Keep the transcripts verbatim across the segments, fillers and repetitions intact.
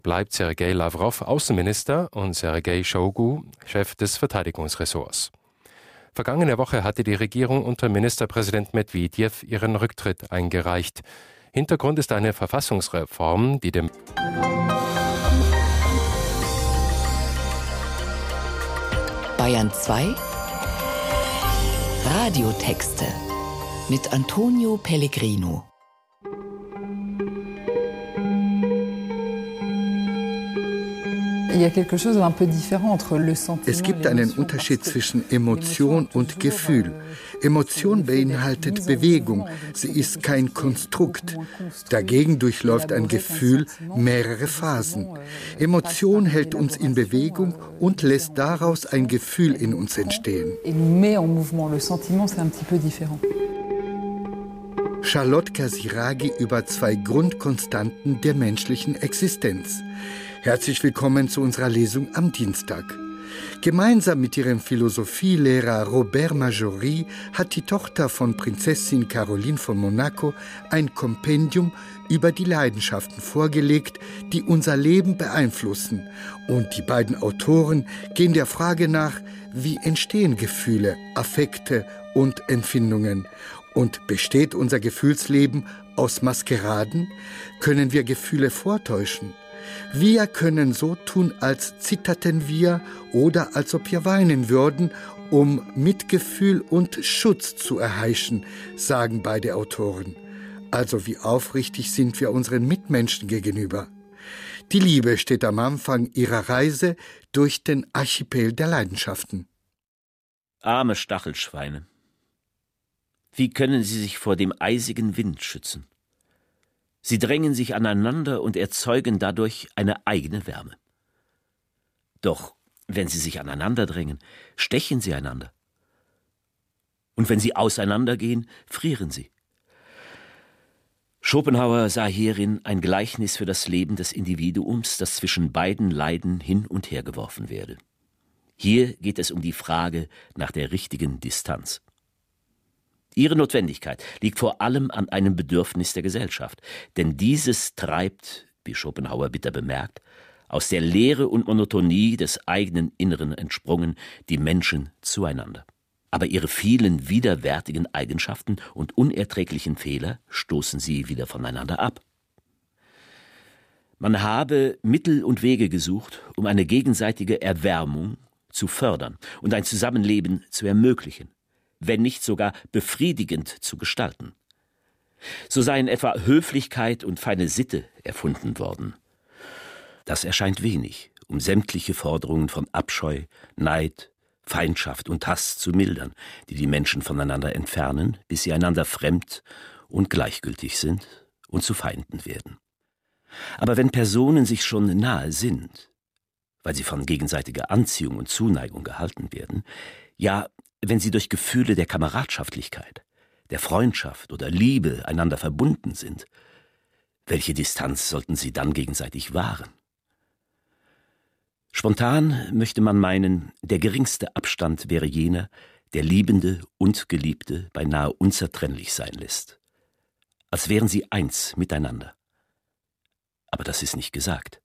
bleibt Sergei Lavrov Außenminister und Sergei Shoigu Chef des Verteidigungsressorts. Vergangene Woche hatte die Regierung unter Ministerpräsident Medwedew ihren Rücktritt eingereicht. Hintergrund ist eine Verfassungsreform, die dem Bayern zwei Radiotexte mit Antonio Pellegrino. Es gibt einen Unterschied zwischen Emotion und Gefühl. Emotion beinhaltet Bewegung, sie ist kein Konstrukt. Dagegen durchläuft ein Gefühl mehrere Phasen. Emotion hält uns in Bewegung und lässt daraus ein Gefühl in uns entstehen. Charlotte Casiraghi über zwei Grundkonstanten der menschlichen Existenz. Herzlich willkommen zu unserer Lesung am Dienstag. Gemeinsam mit ihrem Philosophielehrer Robert Marjorie hat die Tochter von Prinzessin Caroline von Monaco ein Kompendium über die Leidenschaften vorgelegt, die unser Leben beeinflussen. Und die beiden Autoren gehen der Frage nach, wie entstehen Gefühle, Affekte und Empfindungen? Und besteht unser Gefühlsleben aus Maskeraden? Können wir Gefühle vortäuschen? Wir können so tun, als zitterten wir oder als ob wir weinen würden, um Mitgefühl und Schutz zu erheischen, sagen beide Autoren. Also wie aufrichtig sind wir unseren Mitmenschen gegenüber. Die Liebe steht am Anfang ihrer Reise durch den Archipel der Leidenschaften. Arme Stachelschweine. Wie können sie sich vor dem eisigen Wind schützen? Sie drängen sich aneinander und erzeugen dadurch eine eigene Wärme. Doch wenn sie sich aneinander drängen, stechen sie einander. Und wenn sie auseinandergehen, frieren sie. Schopenhauer sah hierin ein Gleichnis für das Leben des Individuums, das zwischen beiden Leiden hin und her geworfen werde. Hier geht es um die Frage nach der richtigen Distanz. Ihre Notwendigkeit liegt vor allem an einem Bedürfnis der Gesellschaft, denn dieses treibt, wie Schopenhauer bitter bemerkt, aus der Leere und Monotonie des eigenen Inneren entsprungen, die Menschen zueinander. Aber ihre vielen widerwärtigen Eigenschaften und unerträglichen Fehler stoßen sie wieder voneinander ab. Man habe Mittel und Wege gesucht, um eine gegenseitige Erwärmung zu fördern und ein Zusammenleben zu ermöglichen, wenn nicht sogar befriedigend zu gestalten. So seien etwa Höflichkeit und feine Sitte erfunden worden. Das erscheint wenig, um sämtliche Forderungen von Abscheu, Neid, Feindschaft und Hass zu mildern, die die Menschen voneinander entfernen, bis sie einander fremd und gleichgültig sind und zu Feinden werden. Aber wenn Personen sich schon nahe sind, weil sie von gegenseitiger Anziehung und Zuneigung gehalten werden, ja, wenn sie durch Gefühle der Kameradschaftlichkeit, der Freundschaft oder Liebe einander verbunden sind, welche Distanz sollten sie dann gegenseitig wahren? Spontan möchte man meinen, der geringste Abstand wäre jener, der Liebende und Geliebte beinahe unzertrennlich sein lässt, als wären sie eins miteinander. Aber das ist nicht gesagt.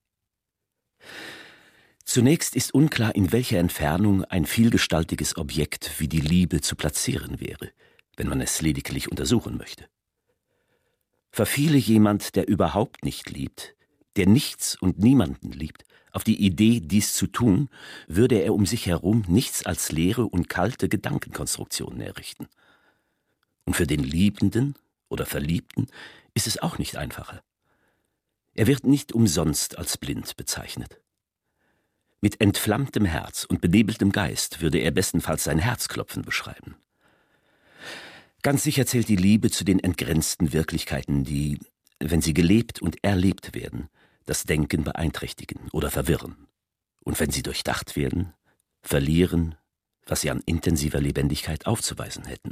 Zunächst ist unklar, in welcher Entfernung ein vielgestaltiges Objekt wie die Liebe zu platzieren wäre, wenn man es lediglich untersuchen möchte. Verfiele jemand, der überhaupt nicht liebt, der nichts und niemanden liebt, auf die Idee, dies zu tun, würde er um sich herum nichts als leere und kalte Gedankenkonstruktionen errichten. Und für den Liebenden oder Verliebten ist es auch nicht einfacher. Er wird nicht umsonst als blind bezeichnet. Mit entflammtem Herz und benebeltem Geist würde er bestenfalls sein Herzklopfen beschreiben. Ganz sicher zählt die Liebe zu den entgrenzten Wirklichkeiten, die, wenn sie gelebt und erlebt werden, das Denken beeinträchtigen oder verwirren. Und wenn sie durchdacht werden, verlieren, was sie an intensiver Lebendigkeit aufzuweisen hätten.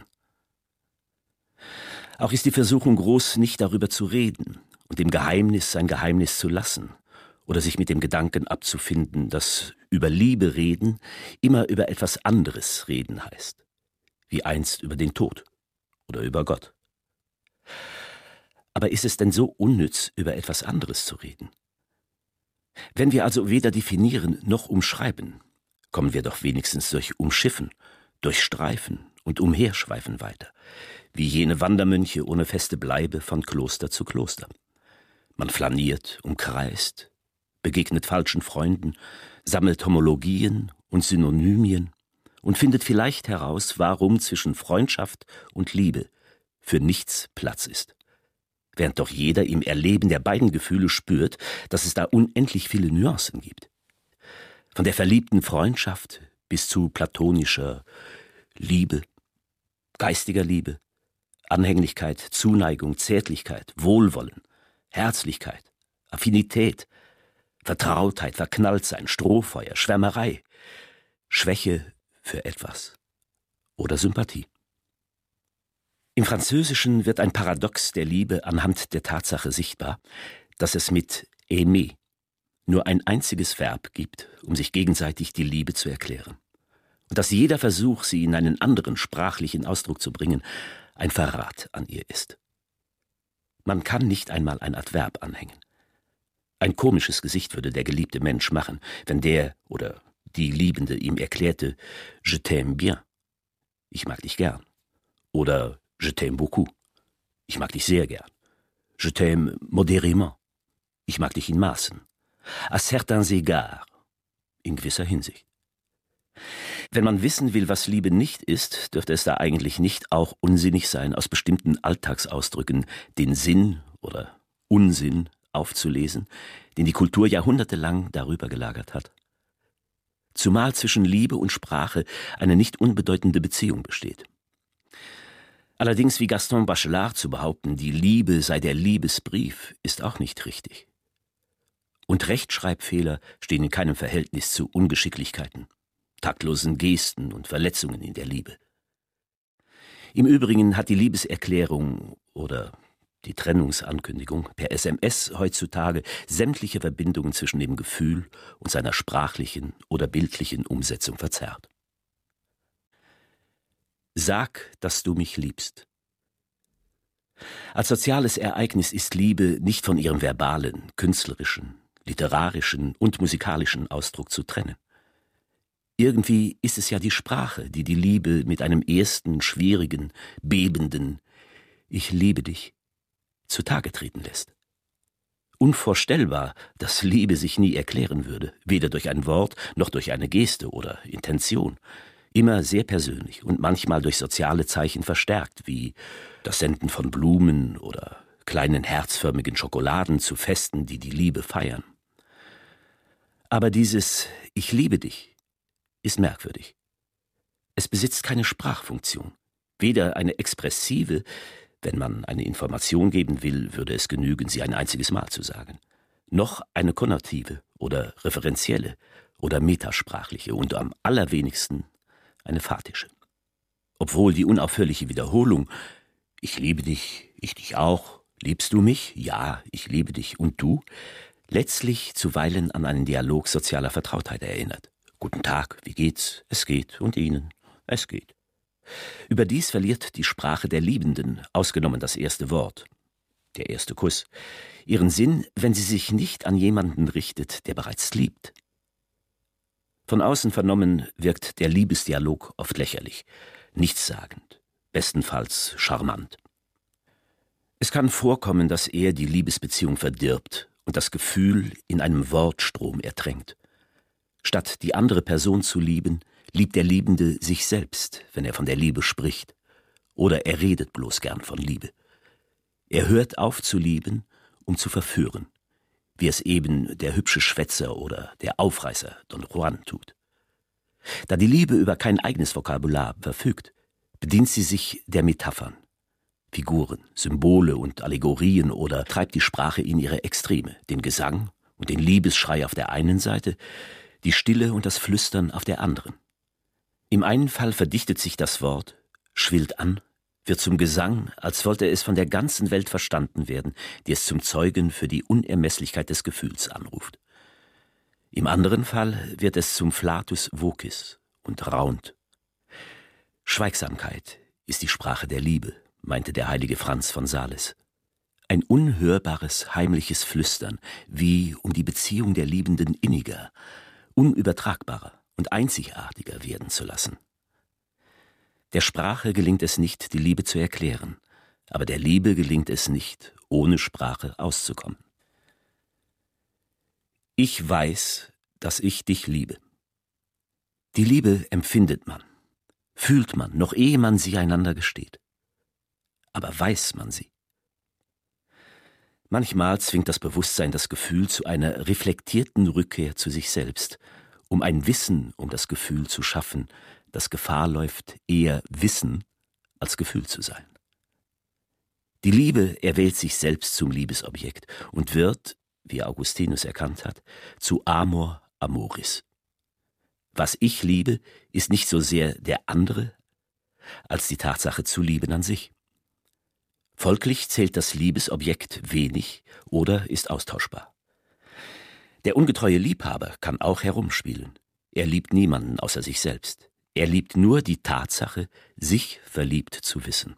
Auch ist die Versuchung groß, nicht darüber zu reden und dem Geheimnis sein Geheimnis zu lassen, oder sich mit dem Gedanken abzufinden, dass über Liebe reden immer über etwas anderes reden heißt, wie einst über den Tod oder über Gott. Aber ist es denn so unnütz, über etwas anderes zu reden? Wenn wir also weder definieren noch umschreiben, kommen wir doch wenigstens durch Umschiffen, durchstreifen und umherschweifen weiter, wie jene Wandermönche ohne feste Bleibe von Kloster zu Kloster. Man flaniert, umkreist, begegnet falschen Freunden, sammelt Homologien und Synonymien und findet vielleicht heraus, warum zwischen Freundschaft und Liebe für nichts Platz ist. Während doch jeder im Erleben der beiden Gefühle spürt, dass es da unendlich viele Nuancen gibt. Von der verliebten Freundschaft bis zu platonischer Liebe, geistiger Liebe, Anhänglichkeit, Zuneigung, Zärtlichkeit, Wohlwollen, Herzlichkeit, Affinität, Vertrautheit, Verknalltsein, Strohfeuer, Schwärmerei, Schwäche für etwas oder Sympathie. Im Französischen wird ein Paradox der Liebe anhand der Tatsache sichtbar, dass es mit aimer nur ein einziges Verb gibt, um sich gegenseitig die Liebe zu erklären. Und dass jeder Versuch, sie in einen anderen sprachlichen Ausdruck zu bringen, ein Verrat an ihr ist. Man kann nicht einmal ein Adverb anhängen. Ein komisches Gesicht würde der geliebte Mensch machen, wenn der oder die Liebende ihm erklärte, je t'aime bien, ich mag dich gern, oder je t'aime beaucoup, ich mag dich sehr gern, je t'aime modérément, ich mag dich in Maßen, à certains égards, in gewisser Hinsicht. Wenn man wissen will, was Liebe nicht ist, dürfte es da eigentlich nicht auch unsinnig sein, aus bestimmten Alltagsausdrücken den Sinn oder Unsinn aufzulesen, den die Kultur jahrhundertelang darüber gelagert hat. Zumal zwischen Liebe und Sprache eine nicht unbedeutende Beziehung besteht. Allerdings, wie Gaston Bachelard zu behaupten, die Liebe sei der Liebesbrief, ist auch nicht richtig. Und Rechtschreibfehler stehen in keinem Verhältnis zu Ungeschicklichkeiten, taktlosen Gesten und Verletzungen in der Liebe. Im Übrigen hat die Liebeserklärung oder die Trennungsankündigung per S M S heutzutage sämtliche Verbindungen zwischen dem Gefühl und seiner sprachlichen oder bildlichen Umsetzung verzerrt. Sag, dass du mich liebst. Als soziales Ereignis ist Liebe nicht von ihrem verbalen, künstlerischen, literarischen und musikalischen Ausdruck zu trennen. Irgendwie ist es ja die Sprache, die die Liebe mit einem ersten, schwierigen, bebenden »Ich liebe dich« zutage treten lässt. Unvorstellbar, dass Liebe sich nie erklären würde, weder durch ein Wort noch durch eine Geste oder Intention. Immer sehr persönlich und manchmal durch soziale Zeichen verstärkt, wie das Senden von Blumen oder kleinen herzförmigen Schokoladen zu Festen, die die Liebe feiern. Aber dieses »Ich liebe dich« ist merkwürdig. Es besitzt keine Sprachfunktion, weder eine expressive, wenn man eine Information geben will, würde es genügen, sie ein einziges Mal zu sagen, noch eine konnotative oder referenzielle oder metasprachliche und am allerwenigsten eine phatische. Obwohl die unaufhörliche Wiederholung »Ich liebe dich, ich dich auch, liebst du mich? Ja, ich liebe dich und du« letztlich zuweilen an einen Dialog sozialer Vertrautheit erinnert. »Guten Tag, wie geht's? Es geht. Und Ihnen? Es geht.« Überdies verliert die Sprache der Liebenden, ausgenommen das erste Wort, der erste Kuss, ihren Sinn, wenn sie sich nicht an jemanden richtet, der bereits liebt. Von außen vernommen wirkt der Liebesdialog oft lächerlich, nichtssagend, bestenfalls charmant. Es kann vorkommen, dass er die Liebesbeziehung verdirbt und das Gefühl in einem Wortstrom ertränkt. Statt die andere Person zu lieben, liebt der Liebende sich selbst, wenn er von der Liebe spricht. Oder er redet bloß gern von Liebe. Er hört auf zu lieben, um zu verführen, wie es eben der hübsche Schwätzer oder der Aufreißer Don Juan tut. Da die Liebe über kein eigenes Vokabular verfügt, bedient sie sich der Metaphern, Figuren, Symbole und Allegorien oder treibt die Sprache in ihre Extreme, den Gesang und den Liebesschrei auf der einen Seite, die Stille und das Flüstern auf der anderen. Im einen Fall verdichtet sich das Wort, schwillt an, wird zum Gesang, als wollte es von der ganzen Welt verstanden werden, die es zum Zeugen für die Unermesslichkeit des Gefühls anruft. Im anderen Fall wird es zum Flatus vocis und raunt. Schweigsamkeit ist die Sprache der Liebe, meinte der heilige Franz von Sales. Ein unhörbares, heimliches Flüstern, wie um die Beziehung der Liebenden inniger, unübertragbarer und einzigartiger werden zu lassen. Der Sprache gelingt es nicht, die Liebe zu erklären, aber der Liebe gelingt es nicht, ohne Sprache auszukommen. Ich weiß, dass ich dich liebe. Die Liebe empfindet man, fühlt man, noch ehe man sie einander gesteht. Aber weiß man sie? Manchmal zwingt das Bewusstsein das Gefühl zu einer reflektierten Rückkehr zu sich selbst, um ein Wissen um das Gefühl zu schaffen, das Gefahr läuft, eher Wissen als Gefühl zu sein. Die Liebe erwählt sich selbst zum Liebesobjekt und wird, wie Augustinus erkannt hat, zu Amor amoris. Was ich liebe, ist nicht so sehr der andere, als die Tatsache zu lieben an sich. Folglich zählt das Liebesobjekt wenig oder ist austauschbar. Der ungetreue Liebhaber kann auch herumspielen. Er liebt niemanden außer sich selbst. Er liebt nur die Tatsache, sich verliebt zu wissen.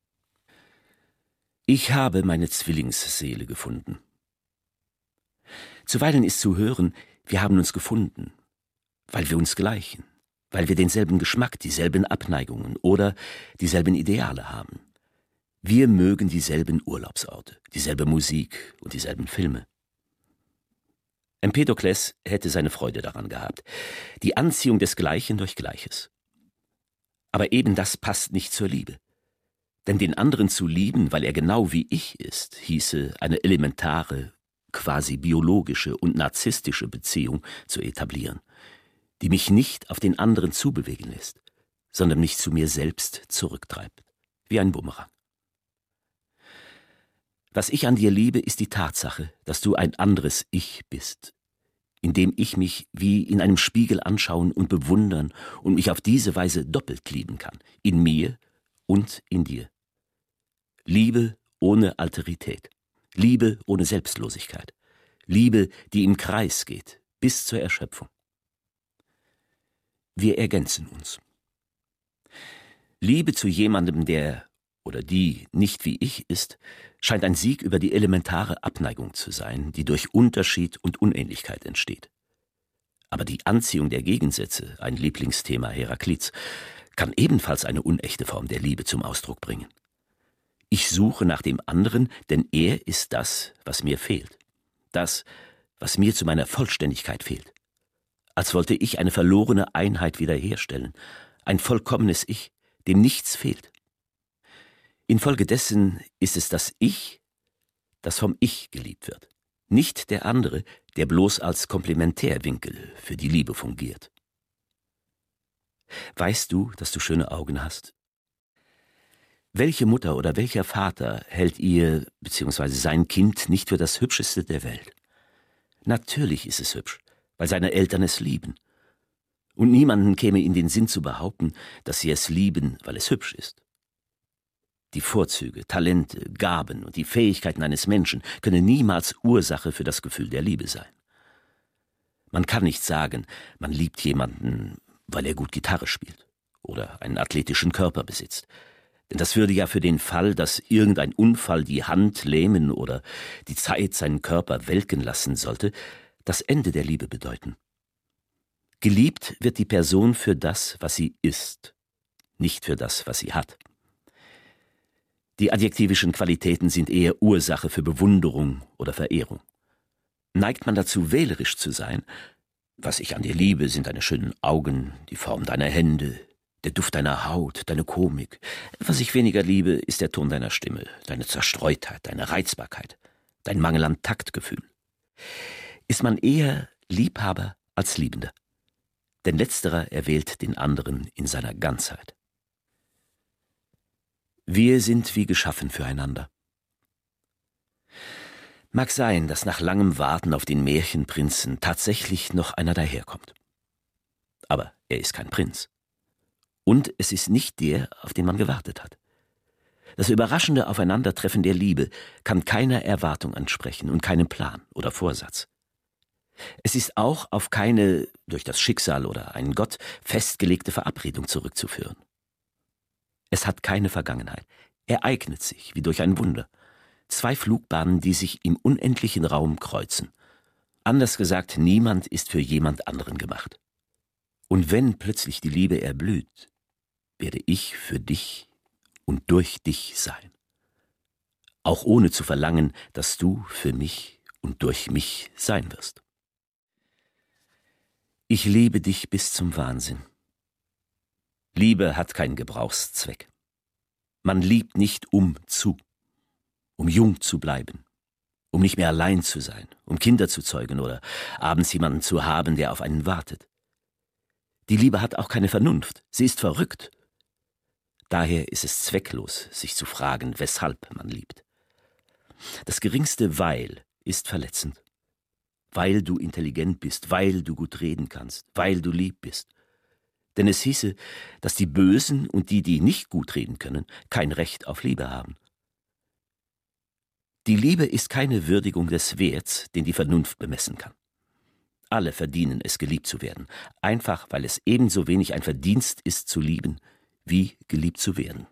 Ich habe meine Zwillingsseele gefunden. Zuweilen ist zu hören, wir haben uns gefunden, weil wir uns gleichen, weil wir denselben Geschmack, dieselben Abneigungen oder dieselben Ideale haben. Wir mögen dieselben Urlaubsorte, dieselbe Musik und dieselben Filme. Empedokles hätte seine Freude daran gehabt, die Anziehung des Gleichen durch Gleiches. Aber eben das passt nicht zur Liebe. Denn den anderen zu lieben, weil er genau wie ich ist, hieße eine elementare, quasi biologische und narzisstische Beziehung zu etablieren, die mich nicht auf den anderen zubewegen lässt, sondern mich zu mir selbst zurücktreibt, wie ein Bumerang. Was ich an dir liebe, ist die Tatsache, dass du ein anderes Ich bist, in dem ich mich wie in einem Spiegel anschauen und bewundern und mich auf diese Weise doppelt lieben kann, in mir und in dir. Liebe ohne Alterität, Liebe ohne Selbstlosigkeit, Liebe, die im Kreis geht, bis zur Erschöpfung. Wir ergänzen uns. Liebe zu jemandem, der oder die nicht wie ich ist, scheint ein Sieg über die elementare Abneigung zu sein, die durch Unterschied und Unähnlichkeit entsteht. Aber die Anziehung der Gegensätze, ein Lieblingsthema Heraklits, kann ebenfalls eine unechte Form der Liebe zum Ausdruck bringen. Ich suche nach dem anderen, denn er ist das, was mir fehlt. Das, was mir zu meiner Vollständigkeit fehlt. Als wollte ich eine verlorene Einheit wiederherstellen, ein vollkommenes Ich, dem nichts fehlt. Infolgedessen ist es das Ich, das vom Ich geliebt wird, nicht der andere, der bloß als Komplementärwinkel für die Liebe fungiert. Weißt du, dass du schöne Augen hast? Welche Mutter oder welcher Vater hält ihr bzw. sein Kind nicht für das Hübscheste der Welt? Natürlich ist es hübsch, weil seine Eltern es lieben. Und niemanden käme in den Sinn zu behaupten, dass sie es lieben, weil es hübsch ist. Die Vorzüge, Talente, Gaben und die Fähigkeiten eines Menschen können niemals Ursache für das Gefühl der Liebe sein. Man kann nicht sagen, man liebt jemanden, weil er gut Gitarre spielt oder einen athletischen Körper besitzt. Denn das würde ja für den Fall, dass irgendein Unfall die Hand lähmen oder die Zeit seinen Körper welken lassen sollte, das Ende der Liebe bedeuten. Geliebt wird die Person für das, was sie ist, nicht für das, was sie hat. Die adjektivischen Qualitäten sind eher Ursache für Bewunderung oder Verehrung. Neigt man dazu, wählerisch zu sein, was ich an dir liebe, sind deine schönen Augen, die Form deiner Hände, der Duft deiner Haut, deine Komik. Was ich weniger liebe, ist der Ton deiner Stimme, deine Zerstreutheit, deine Reizbarkeit, dein Mangel an Taktgefühl. Ist man eher Liebhaber als Liebender, denn letzterer erwählt den anderen in seiner Ganzheit. Wir sind wie geschaffen füreinander. Mag sein, dass nach langem Warten auf den Märchenprinzen tatsächlich noch einer daherkommt. Aber er ist kein Prinz. Und es ist nicht der, auf den man gewartet hat. Das überraschende Aufeinandertreffen der Liebe kann keiner Erwartung ansprechen und keinem Plan oder Vorsatz. Es ist auch auf keine, durch das Schicksal oder einen Gott, festgelegte Verabredung zurückzuführen. Es hat keine Vergangenheit, ereignet sich wie durch ein Wunder, Zwei Flugbahnen, die sich im unendlichen Raum kreuzen. Anders gesagt, niemand ist für jemand anderen gemacht. Und wenn plötzlich die Liebe erblüht, werde ich für dich und durch dich sein. Auch ohne zu verlangen, dass du für mich und durch mich sein wirst. Ich liebe dich bis zum Wahnsinn. Liebe hat keinen Gebrauchszweck. Man liebt nicht um zu, um jung zu bleiben, um nicht mehr allein zu sein, um Kinder zu zeugen oder abends jemanden zu haben, der auf einen wartet. Die Liebe hat auch keine Vernunft, sie ist verrückt. Daher ist es zwecklos, sich zu fragen, weshalb man liebt. Das geringste Weil ist verletzend. Weil du intelligent bist, weil du gut reden kannst, weil du lieb bist. Denn es hieße, dass die Bösen und die, die nicht gut reden können, kein Recht auf Liebe haben. Die Liebe ist keine Würdigung des Werts, den die Vernunft bemessen kann. Alle verdienen es, geliebt zu werden, einfach weil es ebenso wenig ein Verdienst ist, zu lieben, wie geliebt zu werden.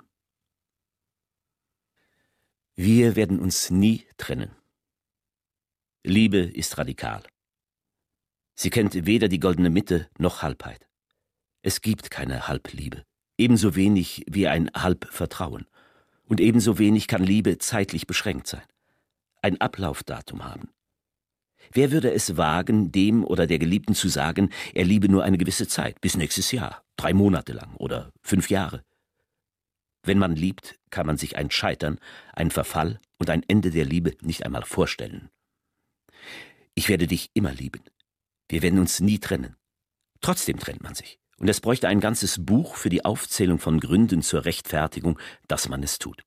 Wir werden uns nie trennen. Liebe ist radikal. Sie kennt weder die goldene Mitte noch Halbheit. Es gibt keine Halbliebe, ebenso wenig wie ein Halbvertrauen. Und ebenso wenig kann Liebe zeitlich beschränkt sein, ein Ablaufdatum haben. Wer würde es wagen, dem oder der Geliebten zu sagen, er liebe nur eine gewisse Zeit, bis nächstes Jahr, drei Monate lang oder fünf Jahre? Wenn man liebt, kann man sich ein Scheitern, ein Verfall und ein Ende der Liebe nicht einmal vorstellen. Ich werde dich immer lieben. Wir werden uns nie trennen. Trotzdem trennt man sich. Und es bräuchte ein ganzes Buch für die Aufzählung von Gründen zur Rechtfertigung, dass man es tut.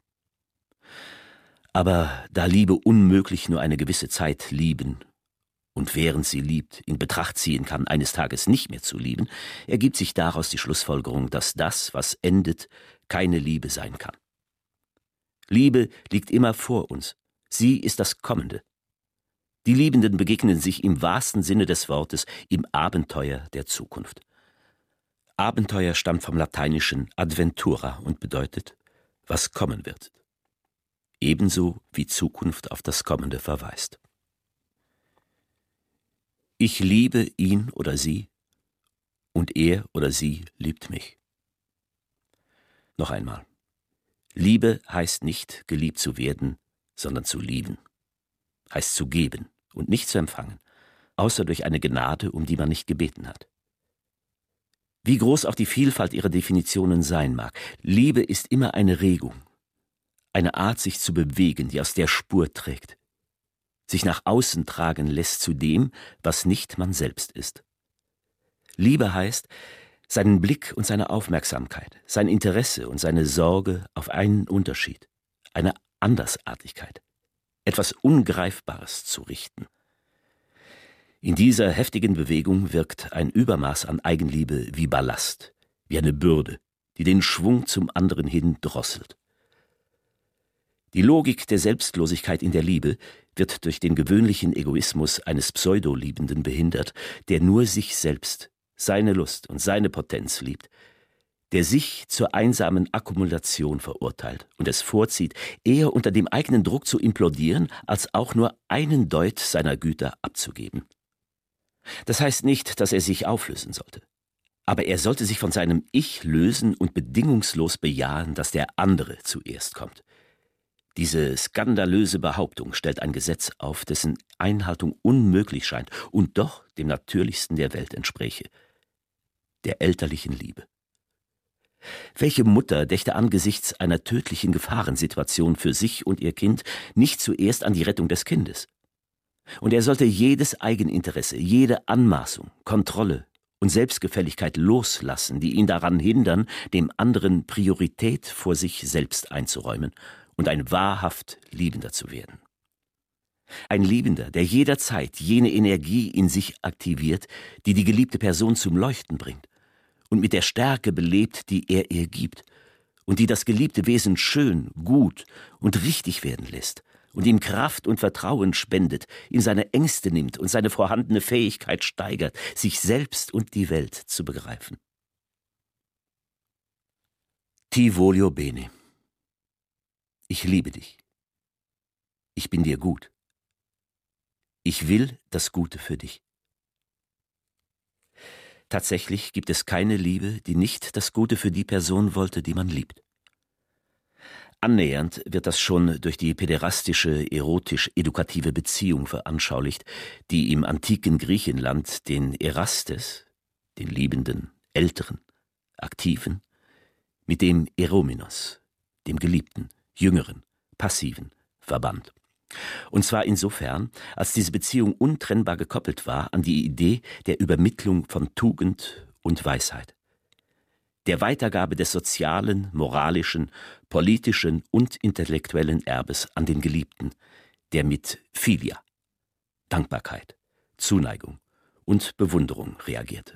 Aber da Liebe unmöglich nur eine gewisse Zeit lieben und während sie liebt, in Betracht ziehen kann, eines Tages nicht mehr zu lieben, ergibt sich daraus die Schlussfolgerung, dass das, was endet, keine Liebe sein kann. Liebe liegt immer vor uns. Sie ist das Kommende. Die Liebenden begegnen sich im wahrsten Sinne des Wortes im Abenteuer der Zukunft. Abenteuer stammt vom lateinischen adventura und bedeutet, was kommen wird. Ebenso wie Zukunft auf das Kommende verweist. Ich liebe ihn oder sie und er oder sie liebt mich. Noch einmal. Liebe heißt nicht, geliebt zu werden, sondern zu lieben. Heißt zu geben und nicht zu empfangen, außer durch eine Gnade, um die man nicht gebeten hat. Wie groß auch die Vielfalt ihrer Definitionen sein mag, Liebe ist immer eine Regung, eine Art, sich zu bewegen, die aus der Spur trägt, sich nach außen tragen lässt zu dem, was nicht man selbst ist. Liebe heißt, seinen Blick und seine Aufmerksamkeit, sein Interesse und seine Sorge auf einen Unterschied, eine Andersartigkeit, etwas Ungreifbares zu richten. In dieser heftigen Bewegung wirkt ein Übermaß an Eigenliebe wie Ballast, wie eine Bürde, die den Schwung zum anderen hin drosselt. Die Logik der Selbstlosigkeit in der Liebe wird durch den gewöhnlichen Egoismus eines Pseudoliebenden behindert, der nur sich selbst, seine Lust und seine Potenz liebt, der sich zur einsamen Akkumulation verurteilt und es vorzieht, eher unter dem eigenen Druck zu implodieren, als auch nur einen Deut seiner Güter abzugeben. Das heißt nicht, dass er sich auflösen sollte. Aber er sollte sich von seinem Ich lösen und bedingungslos bejahen, dass der andere zuerst kommt. Diese skandalöse Behauptung stellt ein Gesetz auf, dessen Einhaltung unmöglich scheint und doch dem Natürlichsten der Welt entspräche: der elterlichen Liebe. Welche Mutter dächte angesichts einer tödlichen Gefahrensituation für sich und ihr Kind nicht zuerst an die Rettung des Kindes? Und er sollte jedes Eigeninteresse, jede Anmaßung, Kontrolle und Selbstgefälligkeit loslassen, die ihn daran hindern, dem anderen Priorität vor sich selbst einzuräumen und ein wahrhaft Liebender zu werden. Ein Liebender, der jederzeit jene Energie in sich aktiviert, die die geliebte Person zum Leuchten bringt und mit der Stärke belebt, die er ihr gibt und die das geliebte Wesen schön, gut und richtig werden lässt und ihm Kraft und Vertrauen spendet, ihm seine Ängste nimmt und seine vorhandene Fähigkeit steigert, sich selbst und die Welt zu begreifen. Ti voglio bene. Ich liebe dich. ich bin dir gut. Ich will das Gute für dich. Tatsächlich gibt es keine Liebe, die nicht das Gute für die Person wollte, die man liebt. Annähernd wird das schon durch die päderastische, erotisch-edukative Beziehung veranschaulicht, die im antiken Griechenland den Erastes, den liebenden, älteren, aktiven, mit dem Eromenos, dem geliebten, jüngeren, passiven, verband. Und zwar insofern, als diese Beziehung untrennbar gekoppelt war an die Idee der Übermittlung von Tugend und Weisheit, der Weitergabe des sozialen, moralischen, politischen und intellektuellen Erbes an den Geliebten, der mit Philia, Dankbarkeit, Zuneigung und Bewunderung reagierte.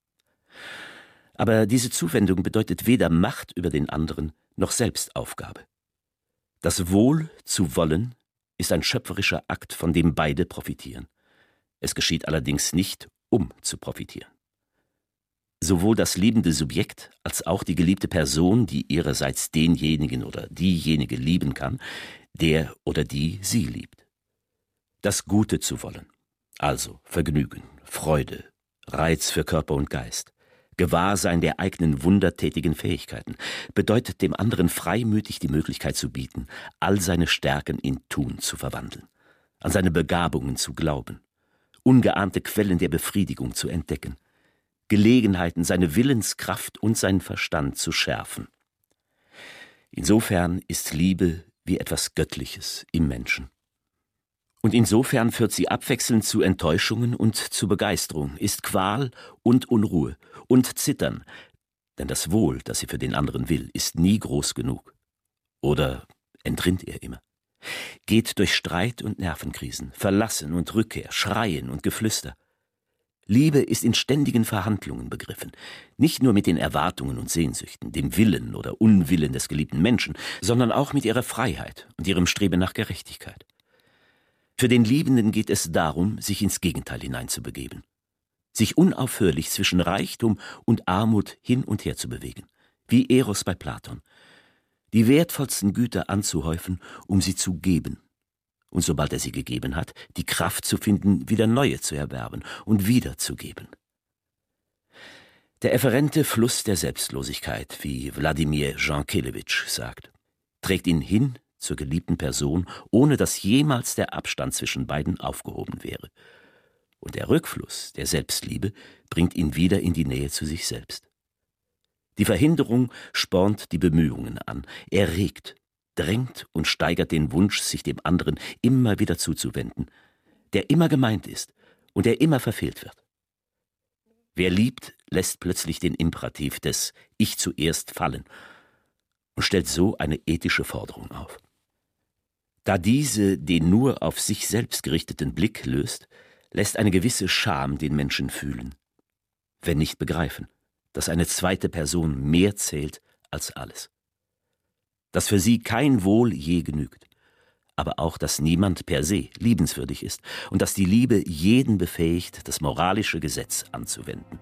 Aber diese Zuwendung bedeutet weder Macht über den anderen noch Selbstaufgabe. Das Wohl zu wollen ist ein schöpferischer Akt, von dem beide profitieren. Es geschieht allerdings nicht, um zu profitieren. Sowohl das liebende Subjekt als auch die geliebte Person, die ihrerseits denjenigen oder diejenige lieben kann, der oder die sie liebt. Das Gute zu wollen, also Vergnügen, Freude, Reiz für Körper und Geist, Gewahrsein der eigenen wundertätigen Fähigkeiten, bedeutet dem anderen freimütig die Möglichkeit zu bieten, all seine Stärken in Tun zu verwandeln, an seine Begabungen zu glauben, ungeahnte Quellen der Befriedigung zu entdecken, Gelegenheiten, seine Willenskraft und seinen Verstand zu schärfen. Insofern ist Liebe wie etwas Göttliches im Menschen. Und insofern führt sie abwechselnd zu Enttäuschungen und zu Begeisterung, ist Qual und Unruhe und Zittern, denn das Wohl, das sie für den anderen will, ist nie groß genug. Oder entrinnt ihr immer. Geht durch Streit und Nervenkrisen, Verlassen und Rückkehr, Schreien und Geflüster. Liebe ist in ständigen Verhandlungen begriffen, nicht nur mit den Erwartungen und Sehnsüchten, dem Willen oder Unwillen des geliebten Menschen, sondern auch mit ihrer Freiheit und ihrem Streben nach Gerechtigkeit. Für den Liebenden geht es darum, sich ins Gegenteil hineinzubegeben, sich unaufhörlich zwischen Reichtum und Armut hin und her zu bewegen, wie Eros bei Platon, die wertvollsten Güter anzuhäufen, um sie zu geben, und sobald er sie gegeben hat, die Kraft zu finden, wieder neue zu erwerben und wiederzugeben. Der efferente Fluss der Selbstlosigkeit, wie Wladimir Jankelewitsch sagt, trägt ihn hin zur geliebten Person, ohne dass jemals der Abstand zwischen beiden aufgehoben wäre. Und der Rückfluss der Selbstliebe bringt ihn wieder in die Nähe zu sich selbst. Die Verhinderung spornt die Bemühungen an, erregt, drängt und steigert den Wunsch, sich dem anderen immer wieder zuzuwenden, der immer gemeint ist und der immer verfehlt wird. Wer liebt, lässt plötzlich den Imperativ des Ich zuerst fallen und stellt so eine ethische Forderung auf. Da diese den nur auf sich selbst gerichteten Blick löst, lässt eine gewisse Scham den Menschen fühlen, wenn nicht begreifen, dass eine zweite Person mehr zählt als alles. Dass für sie kein Wohl je genügt, aber auch, dass niemand per se liebenswürdig ist und dass die Liebe jeden befähigt, das moralische Gesetz anzuwenden.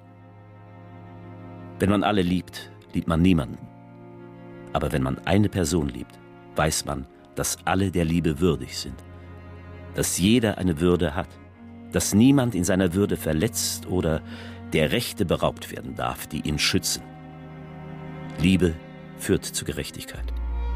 Wenn man alle liebt, liebt man niemanden. Aber wenn man eine Person liebt, weiß man, dass alle der Liebe würdig sind, dass jeder eine Würde hat, dass niemand in seiner Würde verletzt oder der Rechte beraubt werden darf, die ihn schützen. Liebe führt zu Gerechtigkeit.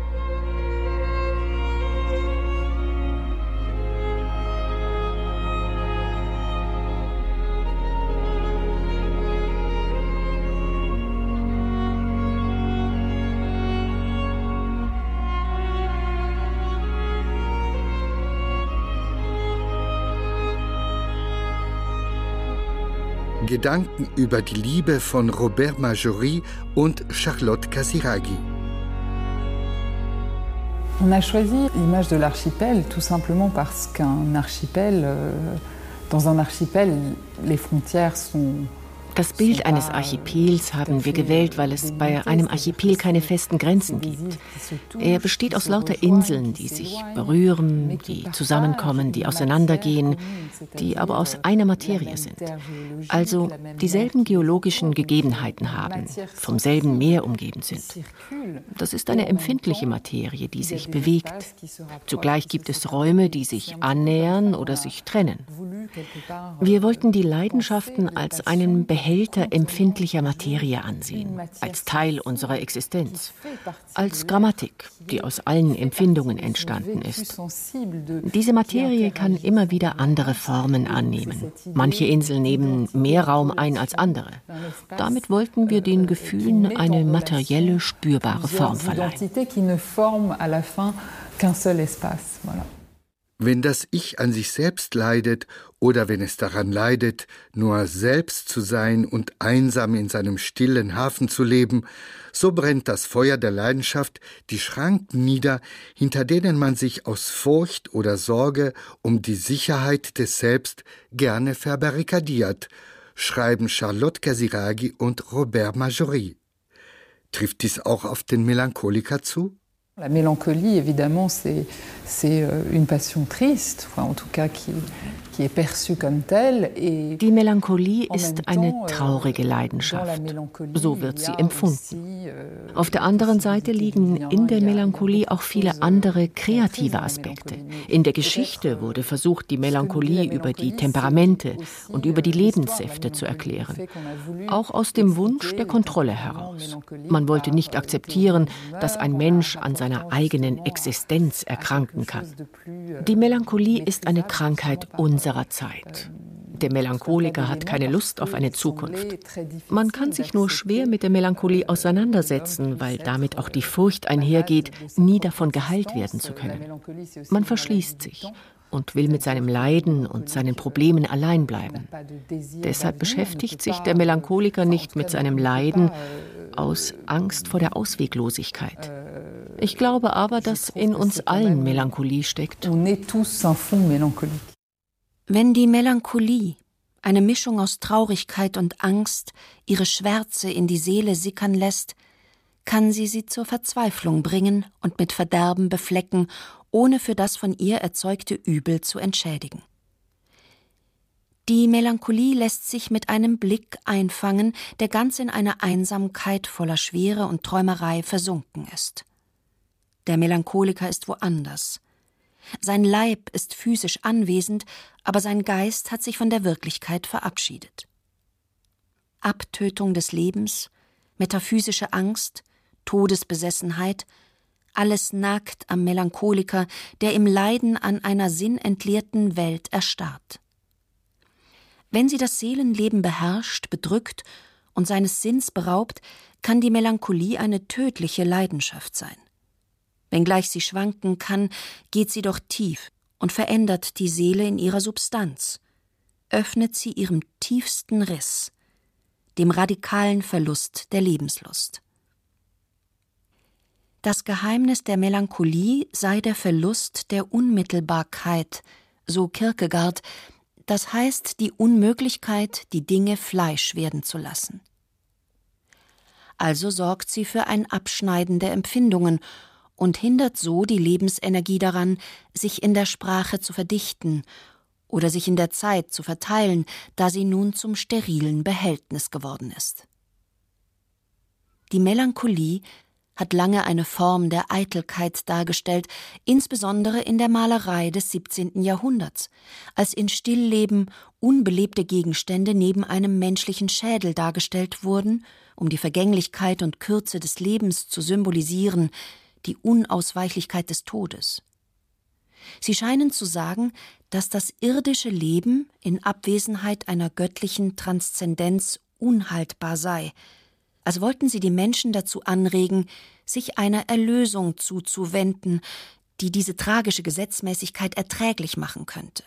Gedanken über die Liebe von Robert Marjorie und Charlotte Casiraghi. On a choisi l'image de l'archipel tout simplement parce qu'un archipel, euh, dans un archipel, les frontières sont Das Bild eines Archipels haben wir gewählt, weil es bei einem Archipel keine festen Grenzen gibt. Er besteht aus lauter Inseln, die sich berühren, die zusammenkommen, die auseinandergehen, die aber aus einer Materie sind. Also dieselben geologischen Gegebenheiten haben, vom selben Meer umgeben sind. Das ist eine empfindliche Materie, die sich bewegt. Zugleich gibt es Räume, die sich annähern oder sich trennen. Wir wollten die Leidenschaften als einen Behälter empfindlicher Materie ansehen, als Teil unserer Existenz, als Grammatik, die aus allen Empfindungen entstanden ist. Diese Materie kann immer wieder andere Formen annehmen. Manche Inseln nehmen mehr Raum ein als andere. Damit wollten wir den Gefühlen eine materielle, spürbare Form verleihen. Wenn das Ich an sich selbst leidet oder wenn es daran leidet, nur selbst zu sein und einsam in seinem stillen Hafen zu leben, so brennt das Feuer der Leidenschaft die Schranken nieder, hinter denen man sich aus Furcht oder Sorge um die Sicherheit des Selbst gerne verbarrikadiert, schreiben Charlotte Casiraghi und Robert Marjorie. Trifft dies auch auf den Melancholiker zu? La mélancolie, évidemment, c'est, c'est une passion triste, enfin, en tout cas qui, qui est perçue comme telle. Et die Melancholie ist eine traurige Leidenschaft. So wird sie empfunden. Auf der anderen Seite liegen in der Melancholie auch viele andere kreative Aspekte. In der Geschichte wurde versucht, die Melancholie über die Temperamente und über die Lebenssäfte zu erklären. Auch aus dem Wunsch der Kontrolle heraus. Man wollte nicht akzeptieren, dass ein Mensch an seiner seiner eigenen Existenz erkranken kann. Die Melancholie ist eine Krankheit unserer Zeit. Der Melancholiker hat keine Lust auf eine Zukunft. Man kann sich nur schwer mit der Melancholie auseinandersetzen, weil damit auch die Furcht einhergeht, nie davon geheilt werden zu können. Man verschließt sich und will mit seinem Leiden und seinen Problemen allein bleiben. Deshalb beschäftigt sich der Melancholiker nicht mit seinem Leiden aus Angst vor der Ausweglosigkeit. Ich glaube aber, dass in uns allen Melancholie steckt. Wenn die Melancholie, eine Mischung aus Traurigkeit und Angst, ihre Schwärze in die Seele sickern lässt, kann sie sie zur Verzweiflung bringen und mit Verderben beflecken, ohne für das von ihr erzeugte Übel zu entschädigen. Die Melancholie lässt sich mit einem Blick einfangen, der ganz in einer Einsamkeit voller Schwere und Träumerei versunken ist. Der Melancholiker ist woanders. Sein Leib ist physisch anwesend, aber sein Geist hat sich von der Wirklichkeit verabschiedet. Abtötung des Lebens, metaphysische Angst, Todesbesessenheit, alles nagt am Melancholiker, der im Leiden an einer sinnentleerten Welt erstarrt. Wenn sie das Seelenleben beherrscht, bedrückt und seines Sinns beraubt, kann die Melancholie eine tödliche Leidenschaft sein. Wenngleich sie schwanken kann, geht sie doch tief und verändert die Seele in ihrer Substanz, öffnet sie ihrem tiefsten Riss, dem radikalen Verlust der Lebenslust. Das Geheimnis der Melancholie sei der Verlust der Unmittelbarkeit, so Kierkegaard, das heißt die Unmöglichkeit, die Dinge Fleisch werden zu lassen. Also sorgt sie für ein Abschneiden der Empfindungen und hindert so die Lebensenergie daran, sich in der Sprache zu verdichten oder sich in der Zeit zu verteilen, da sie nun zum sterilen Behältnis geworden ist. Die Melancholie hat lange eine Form der Eitelkeit dargestellt, insbesondere in der Malerei des siebzehnten Jahrhunderts, als in Stillleben unbelebte Gegenstände neben einem menschlichen Schädel dargestellt wurden, um die Vergänglichkeit und Kürze des Lebens zu symbolisieren, die Unausweichlichkeit des Todes. Sie scheinen zu sagen, dass das irdische Leben in Abwesenheit einer göttlichen Transzendenz unhaltbar sei, als wollten sie die Menschen dazu anregen, sich einer Erlösung zuzuwenden, die diese tragische Gesetzmäßigkeit erträglich machen könnte.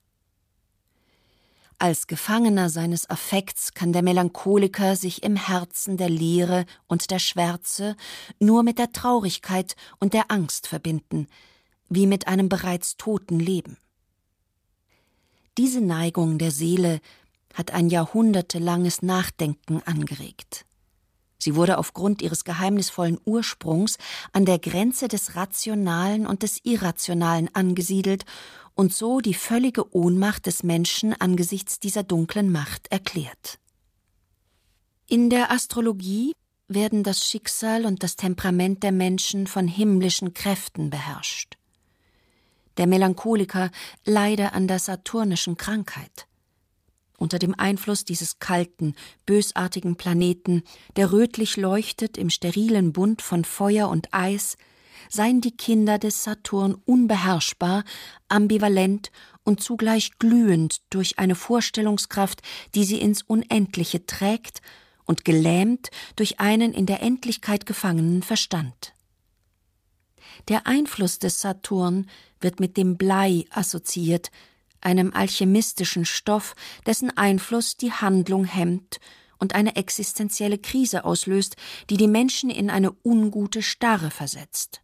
Als Gefangener seines Affekts kann der Melancholiker sich im Herzen der Leere und der Schwärze nur mit der Traurigkeit und der Angst verbinden, wie mit einem bereits toten Leben. Diese Neigung der Seele hat ein jahrhundertelanges Nachdenken angeregt. Sie wurde aufgrund ihres geheimnisvollen Ursprungs an der Grenze des Rationalen und des Irrationalen angesiedelt und so die völlige Ohnmacht des Menschen angesichts dieser dunklen Macht erklärt. In der Astrologie werden das Schicksal und das Temperament der Menschen von himmlischen Kräften beherrscht. Der Melancholiker leide an der saturnischen Krankheit. Unter dem Einfluss dieses kalten, bösartigen Planeten, der rötlich leuchtet im sterilen Bund von Feuer und Eis, seien die Kinder des Saturn unbeherrschbar, ambivalent und zugleich glühend durch eine Vorstellungskraft, die sie ins Unendliche trägt, und gelähmt durch einen in der Endlichkeit gefangenen Verstand. Der Einfluss des Saturn wird mit dem Blei assoziiert, einem alchemistischen Stoff, dessen Einfluss die Handlung hemmt und eine existenzielle Krise auslöst, die die Menschen in eine ungute Starre versetzt.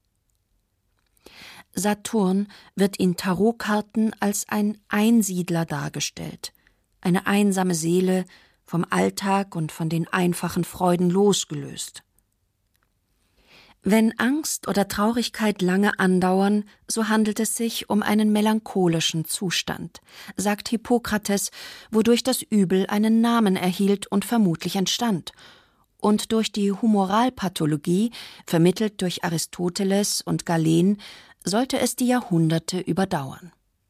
Saturn wird in Tarotkarten als ein Einsiedler dargestellt, eine einsame Seele, vom Alltag und von den einfachen Freuden losgelöst. Wenn Angst oder Traurigkeit lange andauern, so handelt es sich um einen melancholischen Zustand, sagt Hippokrates, wodurch das Übel einen Namen erhielt und vermutlich entstand, und durch die Humoralpathologie, vermittelt durch Aristoteles und Galen, sollte es die Jahrhunderte überdauern.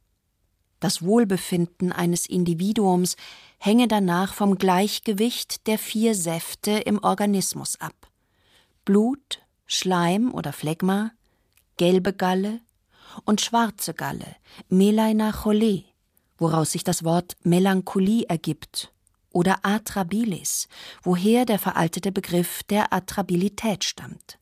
Das Wohlbefinden eines Individuums hänge danach vom Gleichgewicht der vier Säfte im Organismus ab: Blut, Schleim oder Phlegma, gelbe Galle und schwarze Galle, Melainacholé, woraus sich das Wort Melancholie ergibt, oder Atrabilis, woher der veraltete Begriff der Atrabilität stammt.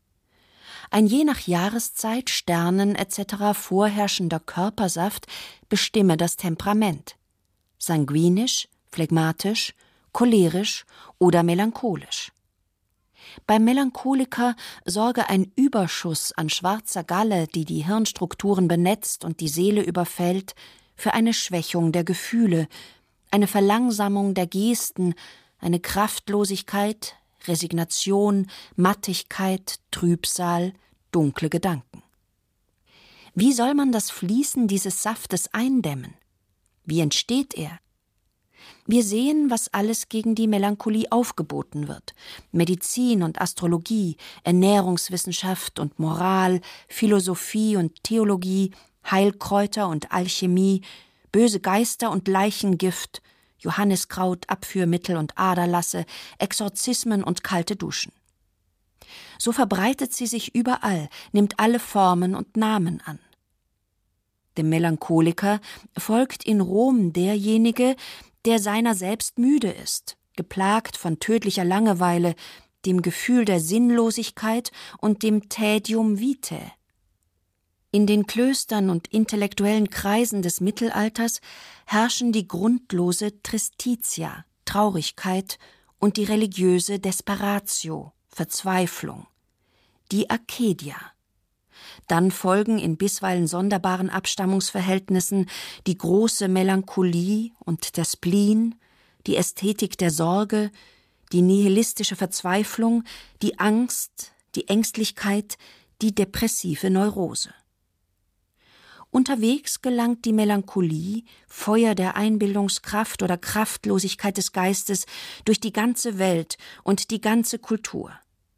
Ein je nach Jahreszeit, Sternen et cetera vorherrschender Körpersaft bestimme das Temperament: sanguinisch, phlegmatisch, cholerisch oder melancholisch. Beim Melancholiker sorge ein Überschuss an schwarzer Galle, die die Hirnstrukturen benetzt und die Seele überfällt, für eine Schwächung der Gefühle, eine Verlangsamung der Gesten, eine Kraftlosigkeit, Resignation, Mattigkeit, Trübsal, dunkle Gedanken. Wie soll man das Fließen dieses Saftes eindämmen? Wie entsteht er? Wir sehen, was alles gegen die Melancholie aufgeboten wird: Medizin und Astrologie, Ernährungswissenschaft und Moral, Philosophie und Theologie, Heilkräuter und Alchemie, böse Geister und Leichengift, Johanniskraut, Abführmittel und Aderlasse, Exorzismen und kalte Duschen. So verbreitet sie sich überall, nimmt alle Formen und Namen an. Dem Melancholiker folgt in Rom derjenige, der seiner selbst müde ist, geplagt von tödlicher Langeweile, dem Gefühl der Sinnlosigkeit und dem Tedium vitae. In den Klöstern und intellektuellen Kreisen des Mittelalters herrschen die grundlose Tristitia, Traurigkeit, und die religiöse Desperatio, Verzweiflung, die Acedia. Dann folgen in bisweilen sonderbaren Abstammungsverhältnissen die große Melancholie und der Spleen, die Ästhetik der Sorge, die nihilistische Verzweiflung, die Angst, die Ängstlichkeit, die depressive Neurose. Unterwegs gelangt die Melancholie, Feuer der Einbildungskraft oder Kraftlosigkeit des Geistes, durch die ganze Welt und die ganze Kultur.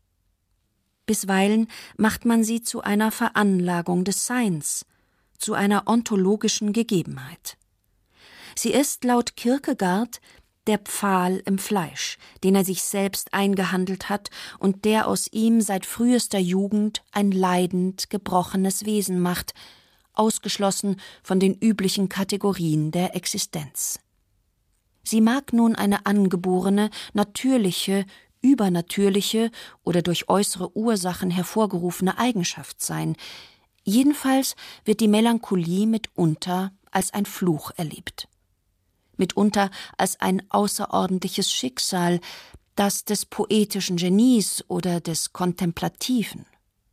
Bisweilen macht man sie zu einer Veranlagung des Seins, zu einer ontologischen Gegebenheit. Sie ist laut Kierkegaard der Pfahl im Fleisch, den er sich selbst eingehandelt hat und der aus ihm seit frühester Jugend ein leidend, gebrochenes Wesen macht, ausgeschlossen von den üblichen Kategorien der Existenz. Sie mag nun eine angeborene, natürliche, übernatürliche oder durch äußere Ursachen hervorgerufene Eigenschaft sein. Jedenfalls wird die Melancholie mitunter als ein Fluch erlebt. Mitunter als ein außerordentliches Schicksal, das des poetischen Genies oder des Kontemplativen.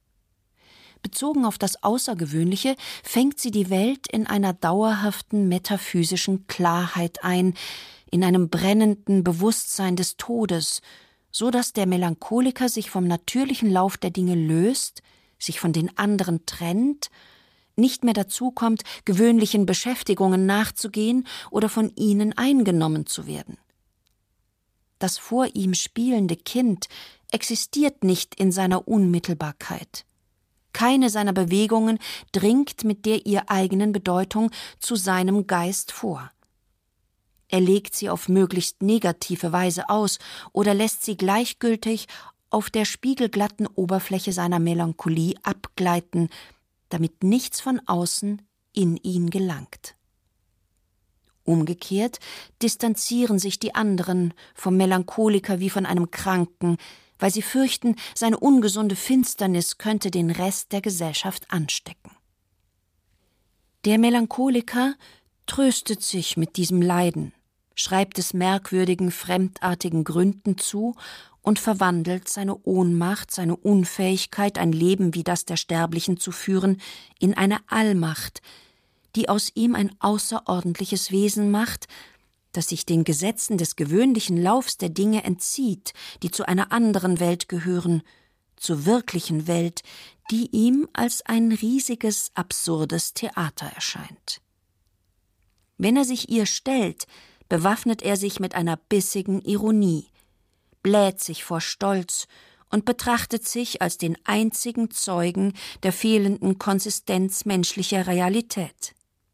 Bezogen auf das Außergewöhnliche fängt sie die Welt in einer dauerhaften metaphysischen Klarheit ein, in einem brennenden Bewusstsein des Todes, so dass der Melancholiker sich vom natürlichen Lauf der Dinge löst, sich von den anderen trennt, nicht mehr dazu kommt, gewöhnlichen Beschäftigungen nachzugehen oder von ihnen eingenommen zu werden. Das vor ihm spielende Kind existiert nicht in seiner Unmittelbarkeit. Keine seiner Bewegungen dringt mit der ihr eigenen Bedeutung zu seinem Geist vor. Er legt sie auf möglichst negative Weise aus oder lässt sie gleichgültig auf der spiegelglatten Oberfläche seiner Melancholie abgleiten, damit nichts von außen in ihn gelangt. Umgekehrt distanzieren sich die anderen vom Melancholiker wie von einem Kranken, weil sie fürchten, seine ungesunde Finsternis könnte den Rest der Gesellschaft anstecken. Der Melancholiker tröstet sich mit diesem Leiden, schreibt es merkwürdigen, fremdartigen Gründen zu und verwandelt seine Ohnmacht, seine Unfähigkeit, ein Leben wie das der Sterblichen zu führen, in eine Allmacht, die aus ihm ein außerordentliches Wesen macht, das sich den Gesetzen des gewöhnlichen Laufs der Dinge entzieht, die zu einer anderen Welt gehören, zur wirklichen Welt, die ihm als ein riesiges, absurdes Theater erscheint. Wenn er sich ihr stellt, bewaffnet er sich mit einer bissigen Ironie, bläht sich vor Stolz und betrachtet sich als den einzigen Zeugen der fehlenden Konsistenz menschlicher Realität.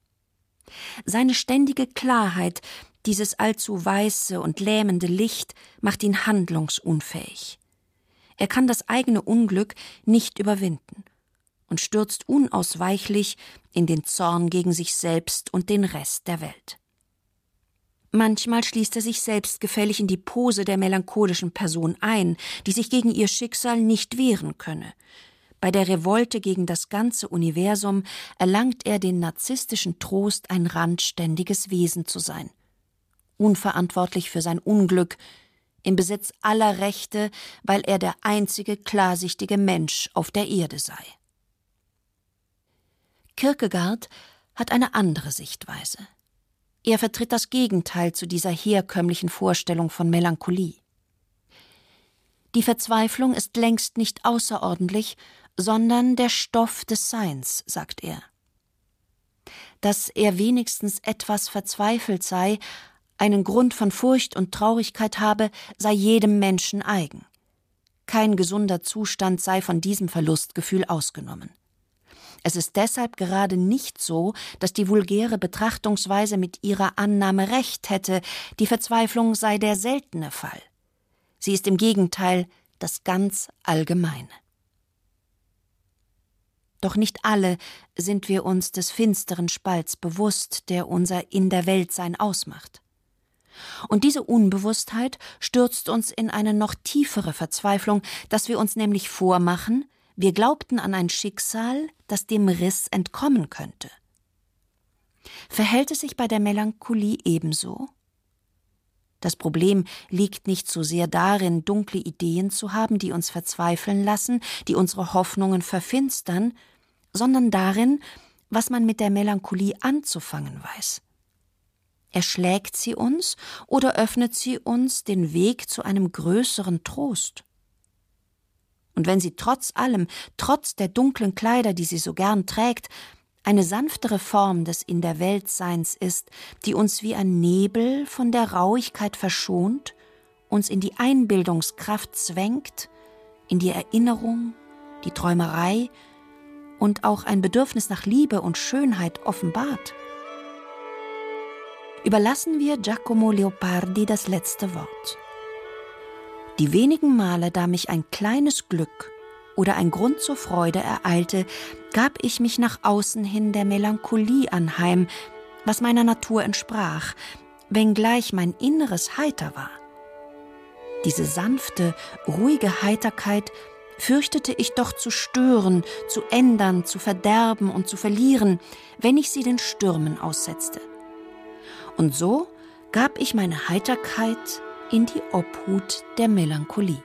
Seine ständige Klarheit, dieses allzu weiße und lähmende Licht, macht ihn handlungsunfähig. Er kann das eigene Unglück nicht überwinden und stürzt unausweichlich in den Zorn gegen sich selbst und den Rest der Welt. Manchmal schließt er sich selbstgefällig in die Pose der melancholischen Person ein, die sich gegen ihr Schicksal nicht wehren könne. Bei der Revolte gegen das ganze Universum erlangt er den narzisstischen Trost, ein randständiges Wesen zu sein, unverantwortlich für sein Unglück, im Besitz aller Rechte, weil er der einzige klarsichtige Mensch auf der Erde sei. Kierkegaard hat eine andere Sichtweise. Er vertritt das Gegenteil zu dieser herkömmlichen Vorstellung von Melancholie. Die Verzweiflung ist längst nicht außerordentlich, sondern der Stoff des Seins, sagt er. Dass er wenigstens etwas verzweifelt sei, einen Grund von Furcht und Traurigkeit habe, sei jedem Menschen eigen. Kein gesunder Zustand sei von diesem Verlustgefühl ausgenommen. Es ist deshalb gerade nicht so, dass die vulgäre Betrachtungsweise mit ihrer Annahme recht hätte, die Verzweiflung sei der seltene Fall. Sie ist im Gegenteil das ganz Allgemeine. Doch nicht alle sind wir uns des finsteren Spalts bewusst, der unser In-der-Welt-Sein ausmacht. Und diese Unbewusstheit stürzt uns in eine noch tiefere Verzweiflung, dass wir uns nämlich vormachen, wir glaubten an ein Schicksal, das dem Riss entkommen könnte. Verhält es sich bei der Melancholie ebenso? Das Problem liegt nicht so sehr darin, dunkle Ideen zu haben, die uns verzweifeln lassen, die unsere Hoffnungen verfinstern, sondern darin, was man mit der Melancholie anzufangen weiß. Erschlägt sie uns oder öffnet sie uns den Weg zu einem größeren Trost? Und wenn sie trotz allem, trotz der dunklen Kleider, die sie so gern trägt, eine sanftere Form des In-der-Welt-Seins ist, die uns wie ein Nebel von der Rauigkeit verschont, uns in die Einbildungskraft zwängt, in die Erinnerung, die Träumerei und auch ein Bedürfnis nach Liebe und Schönheit offenbart. Überlassen wir Giacomo Leopardi das letzte Wort. Die wenigen Male, da mich ein kleines Glück oder ein Grund zur Freude ereilte, gab ich mich nach außen hin der Melancholie anheim, was meiner Natur entsprach, wenngleich mein Inneres heiter war. Diese sanfte, ruhige Heiterkeit fürchtete ich doch zu stören, zu ändern, zu verderben und zu verlieren, wenn ich sie den Stürmen aussetzte. Und so gab ich meine Heiterkeit in die Obhut der Melancholie.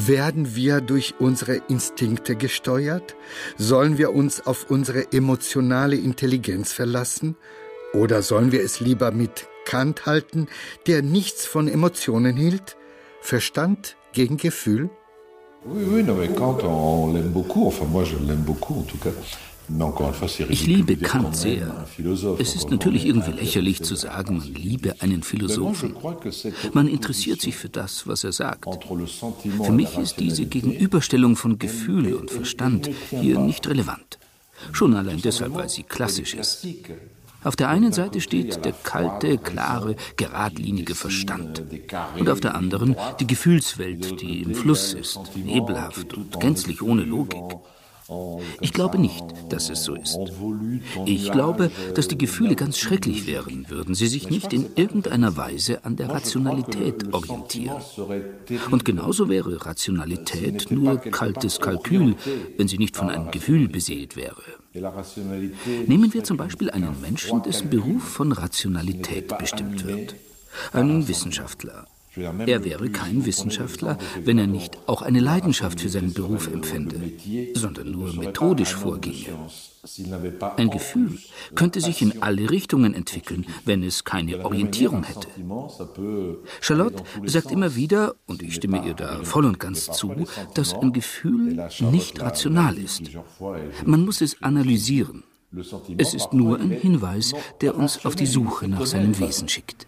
Werden wir durch unsere Instinkte gesteuert? Sollen wir uns auf unsere emotionale Intelligenz verlassen? Oder sollen wir es lieber mit Kant halten, der nichts von Emotionen hielt? Verstand gegen Gefühl? Oui, oui, non, mais Kant, on l'aime beaucoup. Enfin, moi, je l'aime beaucoup, en tout cas. Ich liebe Kant sehr. Es ist natürlich irgendwie lächerlich zu sagen, man liebe einen Philosophen. Man interessiert sich für das, was er sagt. Für mich ist diese Gegenüberstellung von Gefühl und Verstand hier nicht relevant. Schon allein deshalb, weil sie klassisch ist. Auf der einen Seite steht der kalte, klare, geradlinige Verstand. Und auf der anderen die Gefühlswelt, die im Fluss ist, nebelhaft und gänzlich ohne Logik. Ich glaube nicht, dass es so ist. Ich glaube, dass die Gefühle ganz schrecklich wären, würden sie sich nicht in irgendeiner Weise an der Rationalität orientieren. Und genauso wäre Rationalität nur kaltes Kalkül, wenn sie nicht von einem Gefühl beseelt wäre. Nehmen wir zum Beispiel einen Menschen, dessen Beruf von Rationalität bestimmt wird. Einen Wissenschaftler. Er wäre kein Wissenschaftler, wenn er nicht auch eine Leidenschaft für seinen Beruf empfände, sondern nur methodisch vorginge. Ein Gefühl könnte sich in alle Richtungen entwickeln, wenn es keine Orientierung hätte. Charlotte sagt immer wieder, und ich stimme ihr da voll und ganz zu, dass ein Gefühl nicht rational ist. Man muss es analysieren. Es ist nur ein Hinweis, der uns auf die Suche nach seinem Wesen schickt.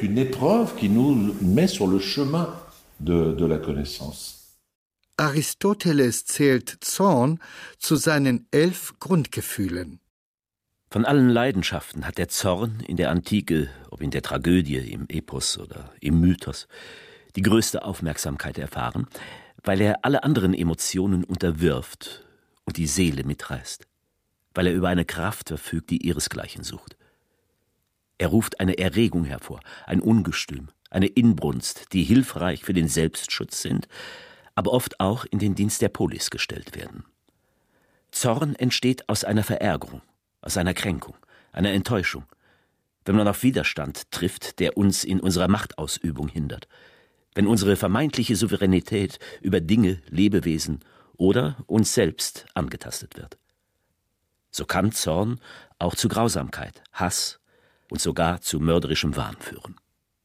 Aristoteles zählt Zorn zu seinen elf Grundgefühlen. Von allen Leidenschaften hat der Zorn in der Antike, ob in der Tragödie, im Epos oder im Mythos, die größte Aufmerksamkeit erfahren, weil er alle anderen Emotionen unterwirft und die Seele mitreißt. Weil er über eine Kraft verfügt, die ihresgleichen sucht. Er ruft eine Erregung hervor, ein Ungestüm, eine Inbrunst, die hilfreich für den Selbstschutz sind, aber oft auch in den Dienst der Polis gestellt werden. Zorn entsteht aus einer Verärgerung, aus einer Kränkung, einer Enttäuschung, wenn man auf Widerstand trifft, der uns in unserer Machtausübung hindert, wenn unsere vermeintliche Souveränität über Dinge, Lebewesen oder uns selbst angetastet wird. So kann Zorn auch zu Grausamkeit, Hass und sogar zu mörderischem Wahn führen.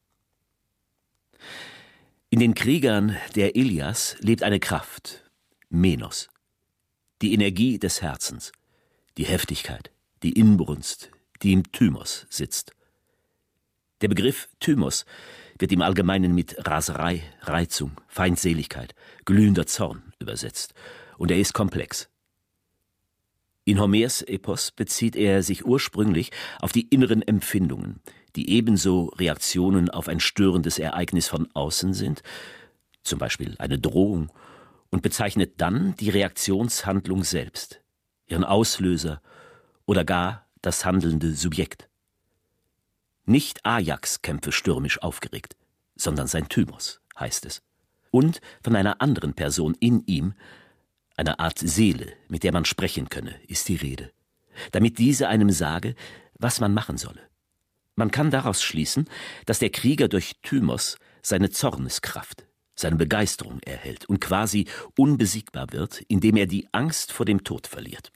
In den Kriegern der Ilias lebt eine Kraft, Menos, die Energie des Herzens, die Heftigkeit, die Inbrunst, die im Thymos sitzt. Der Begriff Thymos wird im Allgemeinen mit Raserei, Reizung, Feindseligkeit, glühender Zorn übersetzt, und er ist komplex. In Homers Epos bezieht er sich ursprünglich auf die inneren Empfindungen, die ebenso Reaktionen auf ein störendes Ereignis von außen sind, zum Beispiel eine Drohung, und bezeichnet dann die Reaktionshandlung selbst, ihren Auslöser oder gar das handelnde Subjekt. Nicht Ajax kämpfe stürmisch aufgeregt, sondern sein Thymos, heißt es. Und von einer anderen Person in ihm, eine Art Seele, mit der man sprechen könne, ist die Rede, damit diese einem sage, was man machen solle. Man kann daraus schließen, dass der Krieger durch Thymos seine Zorneskraft, seine Begeisterung erhält und quasi unbesiegbar wird, indem er die Angst vor dem Tod verliert.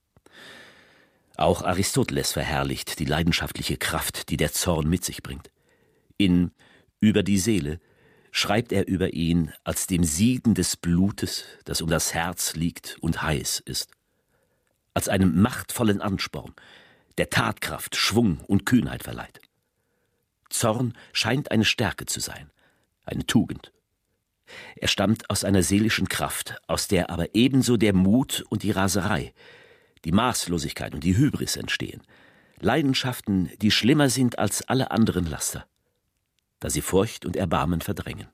Auch Aristoteles verherrlicht die leidenschaftliche Kraft, die der Zorn mit sich bringt. In »Über die Seele« schreibt er über ihn als dem Sieden des Blutes, das um das Herz liegt und heiß ist. Als einem machtvollen Ansporn, der Tatkraft, Schwung und Kühnheit verleiht. Zorn scheint eine Stärke zu sein, eine Tugend. Er stammt aus einer seelischen Kraft, aus der aber ebenso der Mut und die Raserei, die Maßlosigkeit und die Hybris entstehen. Leidenschaften, die schlimmer sind als alle anderen Laster, da sie Furcht und Erbarmen verdrängen.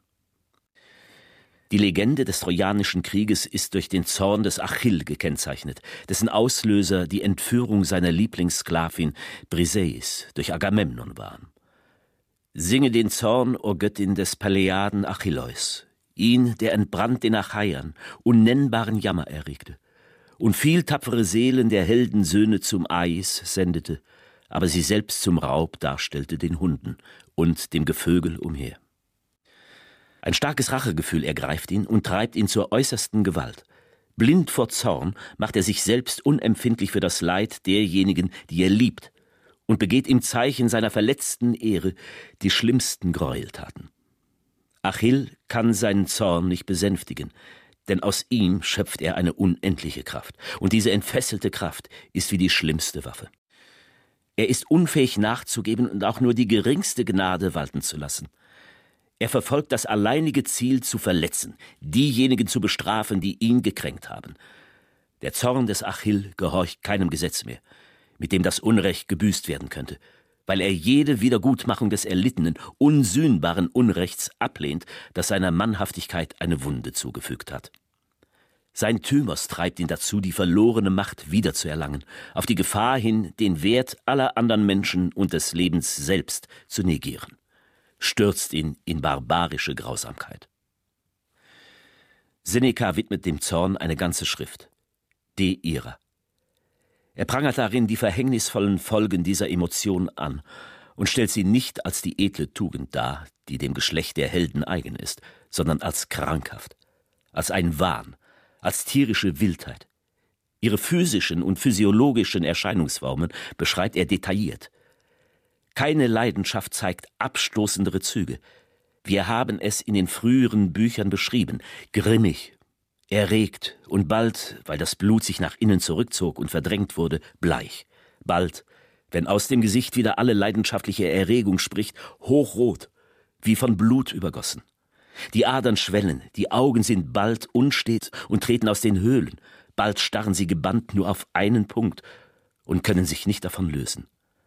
Die Legende des Trojanischen Krieges ist durch den Zorn des Achill gekennzeichnet, dessen Auslöser die Entführung seiner Lieblingssklavin Briseis durch Agamemnon waren. Singe den Zorn, o Göttin des Paläaden Achilleus, ihn, der entbrannt den Achaiern, unnennbaren Jammer erregte, und viel tapfere Seelen der Heldensöhne zum Ais sendete, aber sie selbst zum Raub darstellte den Hunden und dem Gevögel umher. Ein starkes Rachegefühl ergreift ihn und treibt ihn zur äußersten Gewalt. Blind vor Zorn macht er sich selbst unempfindlich für das Leid derjenigen, die er liebt, und begeht im Zeichen seiner verletzten Ehre die schlimmsten Gräueltaten. Achill kann seinen Zorn nicht besänftigen, denn aus ihm schöpft er eine unendliche Kraft, und diese entfesselte Kraft ist wie die schlimmste Waffe. Er ist unfähig nachzugeben und auch nur die geringste Gnade walten zu lassen. Er verfolgt das alleinige Ziel, zu verletzen, diejenigen zu bestrafen, die ihn gekränkt haben. Der Zorn des Achill gehorcht keinem Gesetz mehr, mit dem das Unrecht gebüßt werden könnte, weil er jede Wiedergutmachung des erlittenen, unsühnbaren Unrechts ablehnt, das seiner Mannhaftigkeit eine Wunde zugefügt hat. Sein Thymos treibt ihn dazu, die verlorene Macht wiederzuerlangen, auf die Gefahr hin, den Wert aller anderen Menschen und des Lebens selbst zu negieren, stürzt ihn in barbarische Grausamkeit. Seneca widmet dem Zorn eine ganze Schrift, De Ira. Er prangert darin die verhängnisvollen Folgen dieser Emotion an und stellt sie nicht als die edle Tugend dar, die dem Geschlecht der Helden eigen ist, sondern als krankhaft, als ein Wahn, als tierische Wildheit. Ihre physischen und physiologischen Erscheinungsformen beschreibt er detailliert. Keine Leidenschaft zeigt abstoßendere Züge. Wir haben es in den früheren Büchern beschrieben, grimmig, erregt und bald, weil das Blut sich nach innen zurückzog und verdrängt wurde, bleich. Bald, wenn aus dem Gesicht wieder alle leidenschaftliche Erregung spricht, hochrot, wie von Blut übergossen. Die Adern schwellen, die Augen sind bald unstet und treten aus den Höhlen, bald starren sie gebannt nur auf einen Punkt und können sich nicht davon lösen.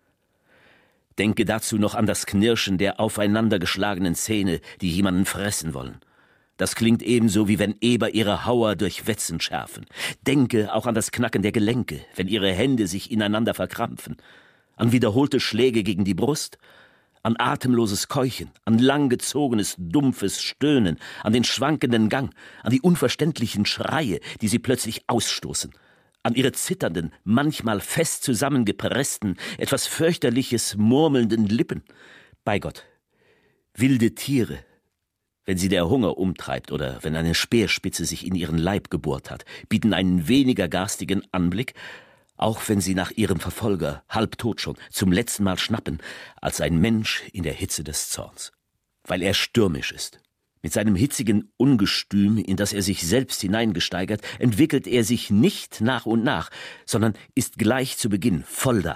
Denke dazu noch an das Knirschen der aufeinandergeschlagenen Zähne, die jemanden fressen wollen. Das klingt ebenso, wie wenn Eber ihre Hauer durch Wetzen schärfen. Denke auch an das Knacken der Gelenke, wenn ihre Hände sich ineinander verkrampfen, an wiederholte Schläge gegen die Brust, an atemloses Keuchen, an langgezogenes, dumpfes Stöhnen, an den schwankenden Gang, an die unverständlichen Schreie, die sie plötzlich ausstoßen, an ihre zitternden, manchmal fest zusammengepressten, etwas fürchterliches, murmelnden Lippen. Bei Gott, wilde Tiere, wenn sie der Hunger umtreibt oder wenn eine Speerspitze sich in ihren Leib gebohrt hat, bieten einen weniger garstigen Anblick, auch wenn sie nach ihrem Verfolger, halbtot schon, zum letzten Mal schnappen, als ein Mensch in der Hitze des Zorns. Weil er stürmisch ist. Mit seinem hitzigen Ungestüm, in das er sich selbst hineingesteigert, entwickelt er sich nicht nach und nach, sondern ist gleich zu Beginn voll da.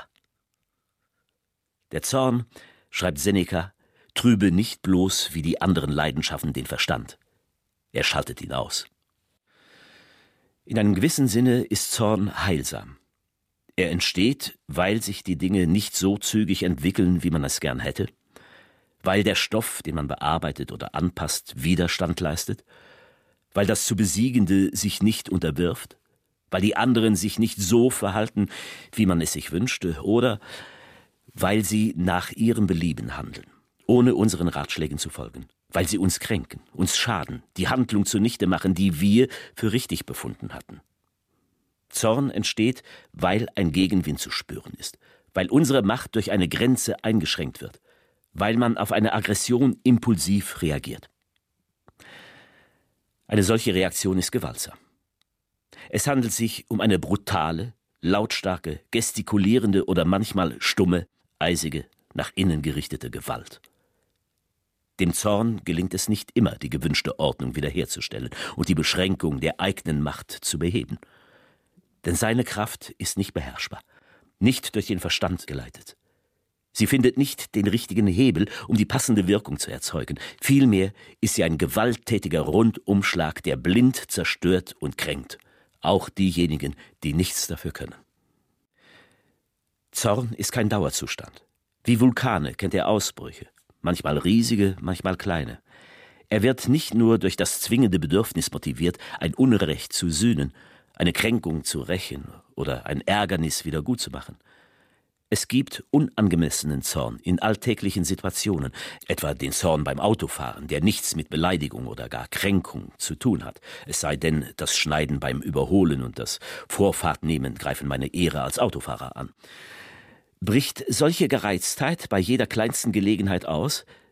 Der Zorn, schreibt Seneca, trübe nicht bloß wie die anderen Leidenschaften den Verstand. Er schaltet ihn aus. In einem gewissen Sinne ist Zorn heilsam. Er entsteht, weil sich die Dinge nicht so zügig entwickeln, wie man es gern hätte, weil der Stoff, den man bearbeitet oder anpasst, Widerstand leistet, weil das zu Besiegende sich nicht unterwirft, weil die anderen sich nicht so verhalten, wie man es sich wünschte, oder weil sie nach ihrem Belieben handeln, ohne unseren Ratschlägen zu folgen, weil sie uns kränken, uns schaden, die Handlung zunichte machen, die wir für richtig befunden hatten. Zorn entsteht, weil ein Gegenwind zu spüren ist, weil unsere Macht durch eine Grenze eingeschränkt wird, weil man auf eine Aggression impulsiv reagiert. Eine solche Reaktion ist gewaltsam. Es handelt sich um eine brutale, lautstarke, gestikulierende oder manchmal stumme, eisige, nach innen gerichtete Gewalt. Dem Zorn gelingt es nicht immer, die gewünschte Ordnung wiederherzustellen und die Beschränkung der eigenen Macht zu beheben. Denn seine Kraft ist nicht beherrschbar, nicht durch den Verstand geleitet. Sie findet nicht den richtigen Hebel, um die passende Wirkung zu erzeugen. Vielmehr ist sie ein gewalttätiger Rundumschlag, der blind zerstört und kränkt, auch diejenigen, die nichts dafür können. Zorn ist kein Dauerzustand. Wie Vulkane kennt er Ausbrüche, manchmal riesige, manchmal kleine. Er wird nicht nur durch das zwingende Bedürfnis motiviert, ein Unrecht zu sühnen, eine Kränkung zu rächen oder ein Ärgernis wieder gut zu machen. Es gibt unangemessenen Zorn in alltäglichen Situationen, etwa den Zorn beim Autofahren, der nichts mit Beleidigung oder gar Kränkung zu tun hat. Es sei denn, das Schneiden beim Überholen und das Vorfahrtnehmen greifen meine Ehre als Autofahrer an. Bricht solche Gereiztheit bei jeder kleinsten Gelegenheit aus,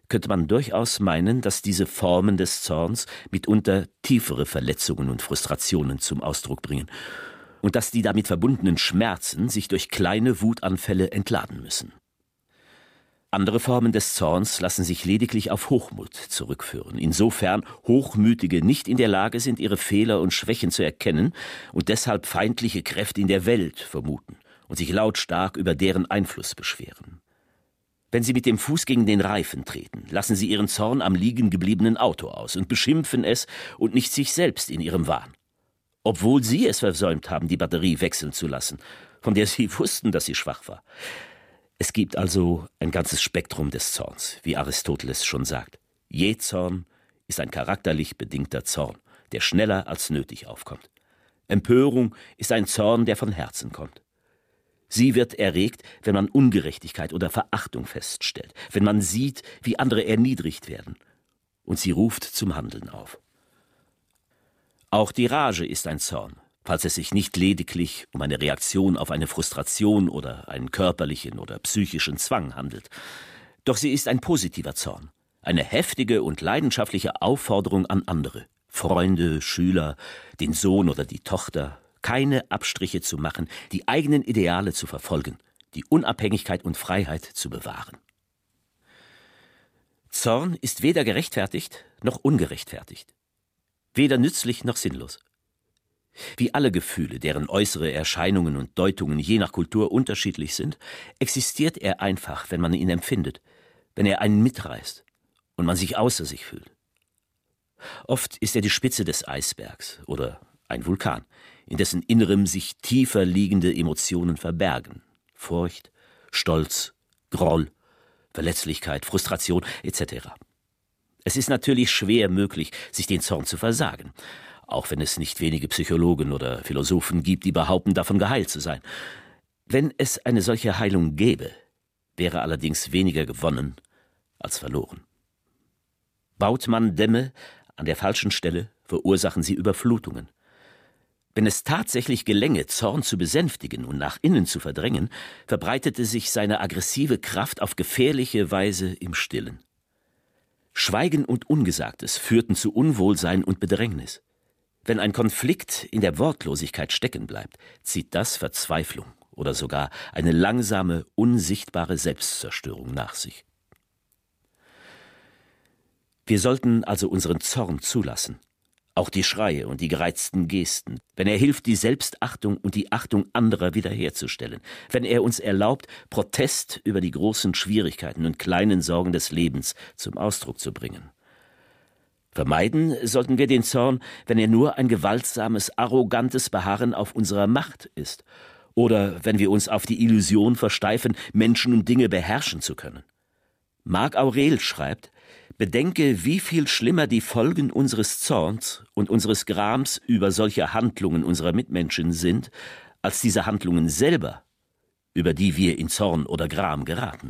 könnte man durchaus meinen, dass diese Formen des Zorns mitunter tiefere Verletzungen und Frustrationen zum Ausdruck bringen und dass die damit verbundenen Schmerzen sich durch kleine Wutanfälle entladen müssen. Andere Formen des Zorns lassen sich lediglich auf Hochmut zurückführen, insofern Hochmütige nicht in der Lage sind, ihre Fehler und Schwächen zu erkennen und deshalb feindliche Kräfte in der Welt vermuten und sich lautstark über deren Einfluss beschweren. Wenn sie mit dem Fuß gegen den Reifen treten, lassen sie ihren Zorn am liegen gebliebenen Auto aus und beschimpfen es und nicht sich selbst in ihrem Wahn. Obwohl sie es versäumt haben, die Batterie wechseln zu lassen, von der sie wussten, dass sie schwach war. Es gibt also ein ganzes Spektrum des Zorns, wie Aristoteles schon sagt. Jähzorn ist ein charakterlich bedingter Zorn, der schneller als nötig aufkommt. Empörung ist ein Zorn, der von Herzen kommt. Sie wird erregt, wenn man Ungerechtigkeit oder Verachtung feststellt, wenn man sieht, wie andere erniedrigt werden, und sie ruft zum Handeln auf. Auch die Rage ist ein Zorn, falls es sich nicht lediglich um eine Reaktion auf eine Frustration oder einen körperlichen oder psychischen Zwang handelt. Doch sie ist ein positiver Zorn, eine heftige und leidenschaftliche Aufforderung an andere, Freunde, Schüler, den Sohn oder die Tochter, keine Abstriche zu machen, die eigenen Ideale zu verfolgen, die Unabhängigkeit und Freiheit zu bewahren. Zorn ist weder gerechtfertigt noch ungerechtfertigt, weder nützlich noch sinnlos. Wie alle Gefühle, deren äußere Erscheinungen und Deutungen je nach Kultur unterschiedlich sind, existiert er einfach, wenn man ihn empfindet, wenn er einen mitreißt und man sich außer sich fühlt. Oft ist er die Spitze des Eisbergs oder ein Vulkan, in dessen Innerem sich tiefer liegende Emotionen verbergen. Furcht, Stolz, Groll, Verletzlichkeit, Frustration et cetera. Es ist natürlich schwer möglich, sich den Zorn zu versagen, auch wenn es nicht wenige Psychologen oder Philosophen gibt, die behaupten, davon geheilt zu sein. Wenn es eine solche Heilung gäbe, wäre allerdings weniger gewonnen als verloren. Baut man Dämme an der falschen Stelle, verursachen sie Überflutungen. Wenn es tatsächlich gelänge, Zorn zu besänftigen und nach innen zu verdrängen, verbreitete sich seine aggressive Kraft auf gefährliche Weise im Stillen. Schweigen und Ungesagtes führten zu Unwohlsein und Bedrängnis. Wenn ein Konflikt in der Wortlosigkeit stecken bleibt, zieht das Verzweiflung oder sogar eine langsame, unsichtbare Selbstzerstörung nach sich. Wir sollten also unseren Zorn zulassen, auch die Schreie und die gereizten Gesten, wenn er hilft, die Selbstachtung und die Achtung anderer wiederherzustellen, wenn er uns erlaubt, Protest über die großen Schwierigkeiten und kleinen Sorgen des Lebens zum Ausdruck zu bringen. Vermeiden sollten wir den Zorn, wenn er nur ein gewaltsames, arrogantes Beharren auf unserer Macht ist oder wenn wir uns auf die Illusion versteifen, Menschen und Dinge beherrschen zu können. Marc Aurel schreibt: Bedenke, wie viel schlimmer die Folgen unseres Zorns und unseres Grams über solche Handlungen unserer Mitmenschen sind, als diese Handlungen selber, über die wir in Zorn oder Gram geraten.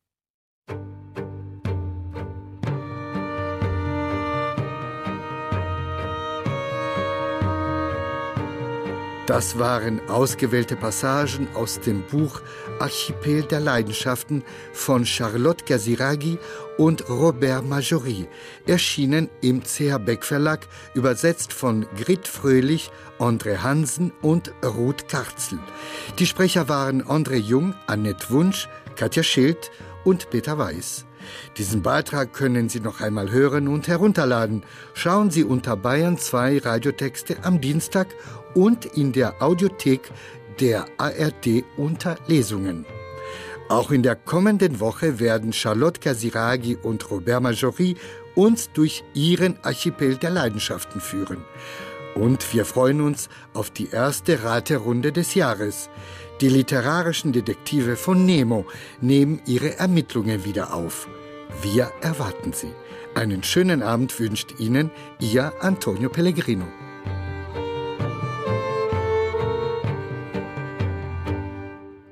Das waren ausgewählte Passagen aus dem Buch Archipel der Leidenschaften von Charlotte Casiraghi und Robert Marjorie, erschienen im C H Beck Verlag, übersetzt von Grit Fröhlich, André Hansen und Ruth Karzel. Die Sprecher waren André Jung, Annette Wunsch, Katja Schild und Peter Weiß. Diesen Beitrag können Sie noch einmal hören und herunterladen. Schauen Sie unter Bayern zwei Radiotexte am Dienstag und in der Audiothek der A R D unter Lesungen. Auch in der kommenden Woche werden Charlotte Casiraghi und Robert Marjorie uns durch ihren Archipel der Leidenschaften führen. Und wir freuen uns auf die erste Raterunde des Jahres. Die literarischen Detektive von Nemo nehmen ihre Ermittlungen wieder auf. Wir erwarten sie. Einen schönen Abend wünscht Ihnen Ihr Antonio Pellegrino.